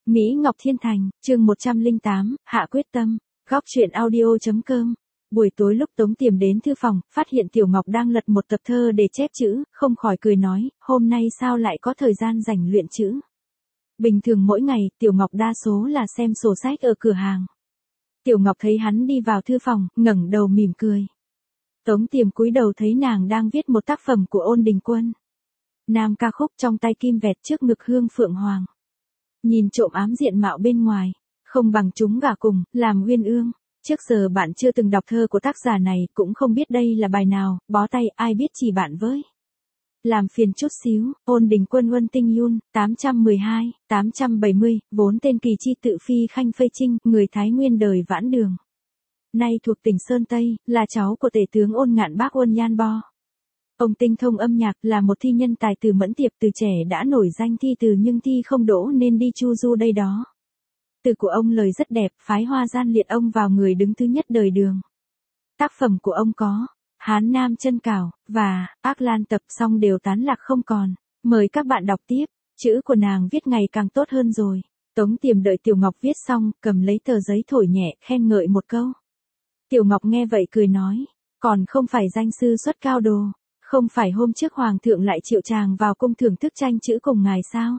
Mỹ Ngọc Thiên Thành, chương 108, hạ quyết tâm, góc truyện audio.com. Buổi tối lúc Tống Tiềm đến thư phòng, phát hiện Tiểu Ngọc đang lật một tập thơ để chép chữ, không khỏi cười nói, hôm nay sao lại có thời gian rảnh luyện chữ. Bình thường mỗi ngày, Tiểu Ngọc đa số là xem sổ sách ở cửa hàng. Tiểu Ngọc thấy hắn đi vào thư phòng, ngẩng đầu mỉm cười. Tống Tiềm cúi đầu thấy nàng đang viết một tác phẩm của Ôn Đình Quân. Nam ca khúc trong tay kim vẹt trước ngực hương phượng hoàng. Nhìn trộm ám diện mạo bên ngoài, không bằng chúng gả cùng, làm uyên ương. Trước giờ bạn chưa từng đọc thơ của tác giả này, cũng không biết đây là bài nào, bó tay, ai biết chỉ bạn với. Làm phiền chút xíu, Ôn Đình Quân Uân Tinh Yun, 812, 870, vốn tên Kỳ Chi tự phi khanh phây trinh, người Thái Nguyên đời Vãn Đường. Nay thuộc tỉnh Sơn Tây, là cháu của tể tướng Ôn Ngạn Bác Uân Nhan Bo. Ông tinh thông âm nhạc, là một thi nhân tài từ mẫn tiệp, từ trẻ đã nổi danh thi từ nhưng thi không đỗ nên đi chu du đây đó. Từ của ông lời rất đẹp, phái hoa gian liệt ông vào người đứng thứ nhất đời Đường. Tác phẩm của ông có Hán Nam Chân Cảo và Ác Lan Tập xong đều tán lạc không còn. Mời các bạn đọc tiếp. Chữ của nàng viết ngày càng tốt hơn rồi. Tống Tiềm đợi Tiểu Ngọc viết xong, cầm lấy tờ giấy thổi nhẹ, khen ngợi một câu. Tiểu Ngọc nghe vậy cười nói, còn không phải danh sư xuất cao đồ. Không phải hôm trước Hoàng thượng lại triệu chàng vào cung thưởng thức tranh chữ cùng ngài sao?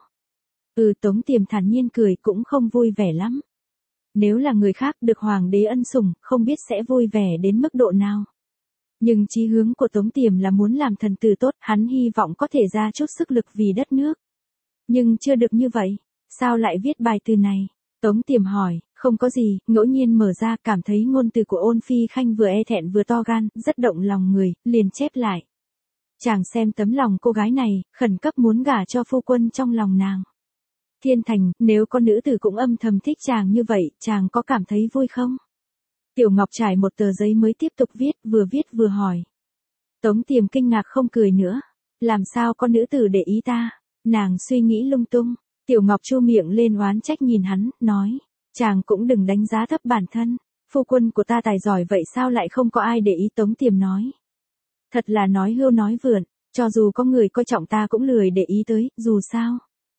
Tống Tiềm thản nhiên cười, cũng không vui vẻ lắm. Nếu là người khác được Hoàng đế ân sủng, không biết sẽ vui vẻ đến mức độ nào. Nhưng chí hướng của Tống Tiềm là muốn làm thần tử tốt, hắn hy vọng có thể ra chút sức lực vì đất nước. Nhưng chưa được như vậy, sao lại viết bài từ này? Tống Tiềm hỏi, không có gì, ngẫu nhiên mở ra cảm thấy ngôn từ của Ôn Phi Khanh vừa e thẹn vừa to gan, rất động lòng người, liền chép lại. Chàng xem tấm lòng cô gái này, khẩn cấp muốn gả cho phu quân trong lòng nàng. Thiên Thành, nếu có nữ tử cũng âm thầm thích chàng như vậy, chàng có cảm thấy vui không? Tiểu Ngọc trải một tờ giấy mới tiếp tục viết vừa hỏi. Tống Tiềm kinh ngạc không cười nữa. Làm sao có nữ tử để ý ta? Nàng suy nghĩ lung tung. Tiểu Ngọc chu miệng lên oán trách nhìn hắn, nói. Chàng cũng đừng đánh giá thấp bản thân. Phu quân của ta tài giỏi vậy sao lại không có ai để ý? Tống Tiềm nói. Thật là nói hưu nói vượn, cho dù có người coi trọng ta cũng lười để ý tới, dù sao.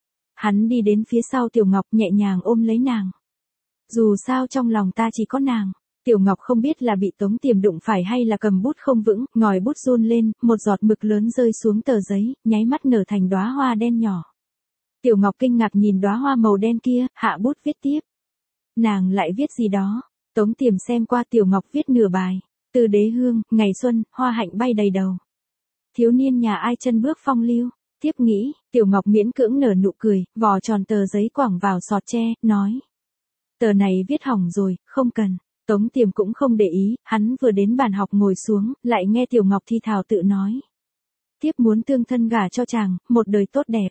Hắn đi đến phía sau Tiểu Ngọc nhẹ nhàng ôm lấy nàng. Dù sao trong lòng ta chỉ có nàng. Tiểu Ngọc không biết là bị Tống Tiềm đụng phải hay là cầm bút không vững, ngòi bút run lên, một giọt mực lớn rơi xuống tờ giấy, nháy mắt nở thành đóa hoa đen nhỏ. Tiểu Ngọc kinh ngạc nhìn đóa hoa màu đen kia, hạ bút viết tiếp. Nàng lại viết gì đó? Tống Tiềm xem qua Tiểu Ngọc viết nửa bài. Từ đế hương, ngày xuân, hoa hạnh bay đầy đầu. Thiếu niên nhà ai chân bước phong lưu. Tiếp nghĩ, Tiểu Ngọc miễn cưỡng nở nụ cười, vò tròn tờ giấy quẳng vào sọt tre, nói. Tờ này viết hỏng rồi, không cần. Tống Tiềm cũng không để ý, hắn vừa đến bàn học ngồi xuống, lại nghe Tiểu Ngọc thi thào tự nói. Tiếp muốn tương thân gả cho chàng, một đời tốt đẹp.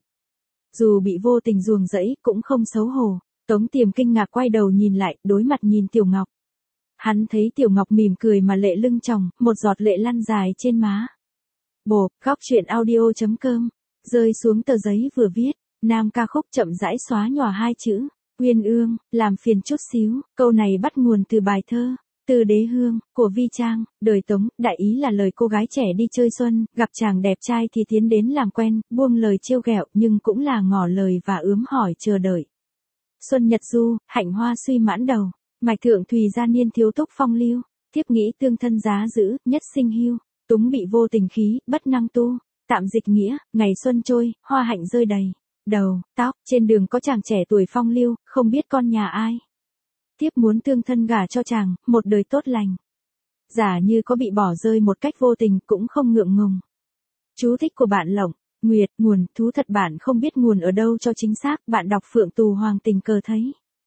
Dù bị vô tình ruồng rẫy, cũng không xấu hổ. Tống Tiềm kinh ngạc quay đầu nhìn lại, đối mặt nhìn Tiểu Ngọc. Hắn thấy Tiểu Ngọc mỉm cười mà lệ lưng tròng, một giọt lệ lăn dài trên má. Bộp, góc truyện audio.com, rơi xuống tờ giấy vừa viết, Nam ca khúc chậm rãi xóa nhòa hai chữ, uyên ương, làm phiền chút xíu, câu này bắt nguồn từ bài thơ, Từ đế hương, của Vi Trang, đời Tống, đại ý là lời cô gái trẻ đi chơi xuân, gặp chàng đẹp trai thì tiến đến làm quen, buông lời trêu ghẹo nhưng cũng là ngỏ lời và ướm hỏi chờ đợi. Xuân nhật du, hạnh hoa suy mãn đầu. Mạch thượng thùy gia niên thiếu túc phong lưu, tiếp nghĩ tương thân giá giữ, nhất sinh hưu, túng bị vô tình khí, bất năng tu, tạm dịch nghĩa, ngày xuân trôi, hoa hạnh rơi đầy, đầu, tóc, trên đường có chàng trẻ tuổi phong lưu, không biết con nhà ai. Tiếp muốn tương thân gả cho chàng, một đời tốt lành. Giả như có bị bỏ rơi một cách vô tình cũng không ngượng ngùng. Chú thích của bạn Lộng, Nguyệt, nguồn, thú thật bạn không biết nguồn ở đâu cho chính xác, bạn đọc Phượng Tù Hoàng tình cờ thấy.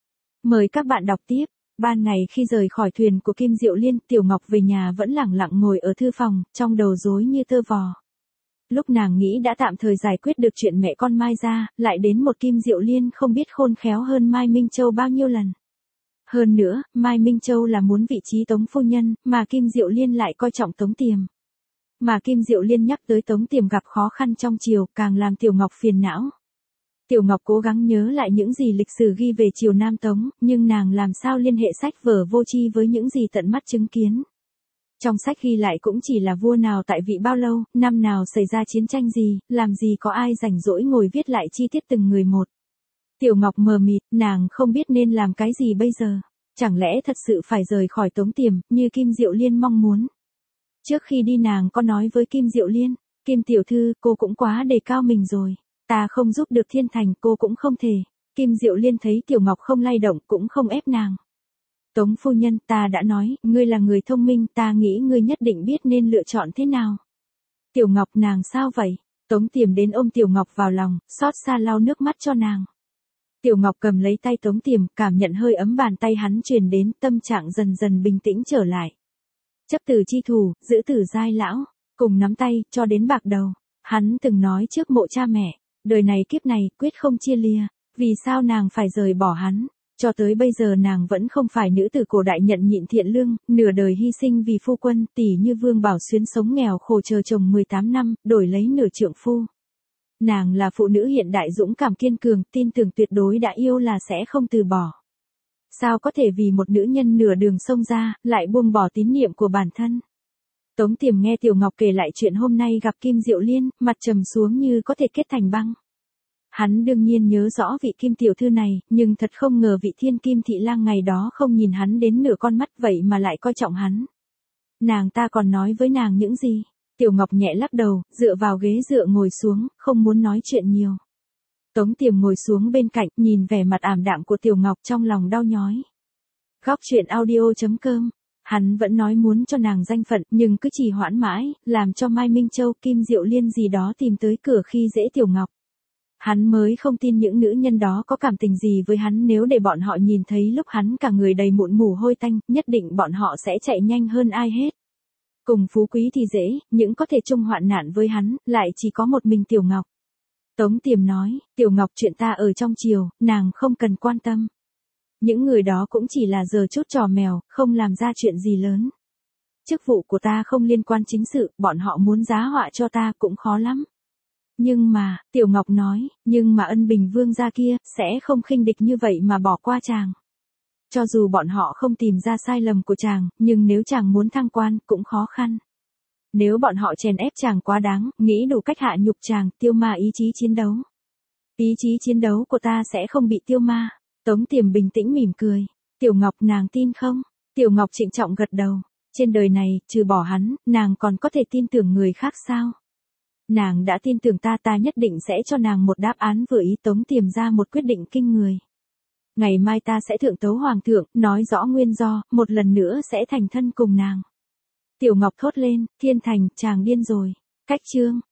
Mời các bạn đọc tiếp. Ban ngày khi rời khỏi thuyền của Kim Diệu Liên, Tiểu Ngọc về nhà vẫn lẳng lặng ngồi ở thư phòng, trong đầu rối như tơ vò. Lúc nàng nghĩ đã tạm thời giải quyết được chuyện mẹ con Mai ra, lại đến một Kim Diệu Liên không biết khôn khéo hơn Mai Minh Châu bao nhiêu lần. Hơn nữa, Mai Minh Châu là muốn vị trí Tống phu nhân, mà Kim Diệu Liên lại coi trọng Tống Tiềm. Mà Kim Diệu Liên nhắc tới Tống Tiềm gặp khó khăn trong triều, càng làm Tiểu Ngọc phiền não. Tiểu Ngọc cố gắng nhớ lại những gì lịch sử ghi về triều Nam Tống, nhưng nàng làm sao liên hệ sách vở vô tri với những gì tận mắt chứng kiến. Trong sách ghi lại cũng chỉ là vua nào tại vị bao lâu, năm nào xảy ra chiến tranh gì, làm gì có ai rảnh rỗi ngồi viết lại chi tiết từng người một. Tiểu Ngọc mờ mịt, nàng không biết nên làm cái gì bây giờ. Chẳng lẽ thật sự phải rời khỏi Tống Tiềm, như Kim Diệu Liên mong muốn. Trước khi đi nàng có nói với Kim Diệu Liên, Kim tiểu thư, cô cũng quá đề cao mình rồi. Ta không giúp được Thiên Thành, cô cũng không thể. Kim Diệu Liên thấy Tiểu Ngọc không lay động, cũng không ép nàng. Tống phu nhân, ta đã nói, ngươi là người thông minh, ta nghĩ ngươi nhất định biết nên lựa chọn thế nào. Tiểu Ngọc, nàng sao vậy? Tống Tiềm đến ôm Tiểu Ngọc vào lòng, xót xa lau nước mắt cho nàng. Tiểu Ngọc cầm lấy tay Tống Tiềm, cảm nhận hơi ấm bàn tay hắn truyền đến, tâm trạng dần dần bình tĩnh trở lại. Chấp tử chi thủ, giữ tử giai lão, cùng nắm tay, cho đến bạc đầu. Hắn từng nói trước mộ cha mẹ, đời này kiếp này, quyết không chia lìa. Vì sao nàng phải rời bỏ hắn? Cho tới bây giờ nàng vẫn không phải nữ tử cổ đại nhận nhịn thiện lương, nửa đời hy sinh vì phu quân, tỷ như Vương Bảo Xuyến sống nghèo khổ chờ chồng 18 năm, đổi lấy nửa trượng phu. Nàng là phụ nữ hiện đại dũng cảm kiên cường, tin tưởng tuyệt đối đã yêu là sẽ không từ bỏ. Sao có thể vì một nữ nhân nửa đường xông ra, lại buông bỏ tín niệm của bản thân? Tống Tiềm nghe Tiểu Ngọc kể lại chuyện hôm nay gặp Kim Diệu Liên, mặt trầm xuống như có thể kết thành băng. Hắn đương nhiên nhớ rõ vị Kim tiểu thư này, nhưng thật không ngờ vị Thiên Kim thị lang ngày đó không nhìn hắn đến nửa con mắt vậy mà lại coi trọng hắn. Nàng ta còn nói với nàng những gì? Tiểu Ngọc nhẹ lắc đầu, dựa vào ghế dựa ngồi xuống, không muốn nói chuyện nhiều. Tống Tiềm ngồi xuống bên cạnh, nhìn vẻ mặt ảm đạm của Tiểu Ngọc trong lòng đau nhói. Góc truyện audio.com. Hắn vẫn nói muốn cho nàng danh phận, nhưng cứ trì hoãn mãi, làm cho Mai Minh Châu, Kim Diệu Liên gì đó tìm tới cửa khi dễ Tiểu Ngọc. Hắn mới không tin những nữ nhân đó có cảm tình gì với hắn, nếu để bọn họ nhìn thấy lúc hắn cả người đầy mụn mủ hôi tanh, nhất định bọn họ sẽ chạy nhanh hơn ai hết. Cùng phú quý thì dễ, những có thể chung hoạn nạn với hắn, lại chỉ có một mình Tiểu Ngọc. Tống Tiềm nói, Tiểu Ngọc, chuyện ta ở trong triều, nàng không cần quan tâm. Những người đó cũng chỉ là giở chút trò mèo, không làm ra chuyện gì lớn. Chức vụ của ta không liên quan chính sự, bọn họ muốn giá họa cho ta cũng khó lắm. Nhưng mà, Tiểu Ngọc nói, nhưng mà Ân Bình Vương gia kia, sẽ không khinh địch như vậy mà bỏ qua chàng. Cho dù bọn họ không tìm ra sai lầm của chàng, nhưng nếu chàng muốn thăng quan, cũng khó khăn. Nếu bọn họ chèn ép chàng quá đáng, nghĩ đủ cách hạ nhục chàng, tiêu ma ý chí chiến đấu. Ý chí chiến đấu của ta sẽ không bị tiêu ma. Tống Tiềm bình tĩnh mỉm cười. Tiểu Ngọc, nàng tin không? Tiểu Ngọc trịnh trọng gật đầu. Trên đời này, trừ bỏ hắn, nàng còn có thể tin tưởng người khác sao? Nàng đã tin tưởng ta, ta nhất định sẽ cho nàng một đáp án vừa ý. Tống Tiềm ra một quyết định kinh người. Ngày mai ta sẽ thượng tấu hoàng thượng, nói rõ nguyên do, một lần nữa sẽ thành thân cùng nàng. Tiểu Ngọc thốt lên, Thiên Thành, chàng điên rồi. Cách chương.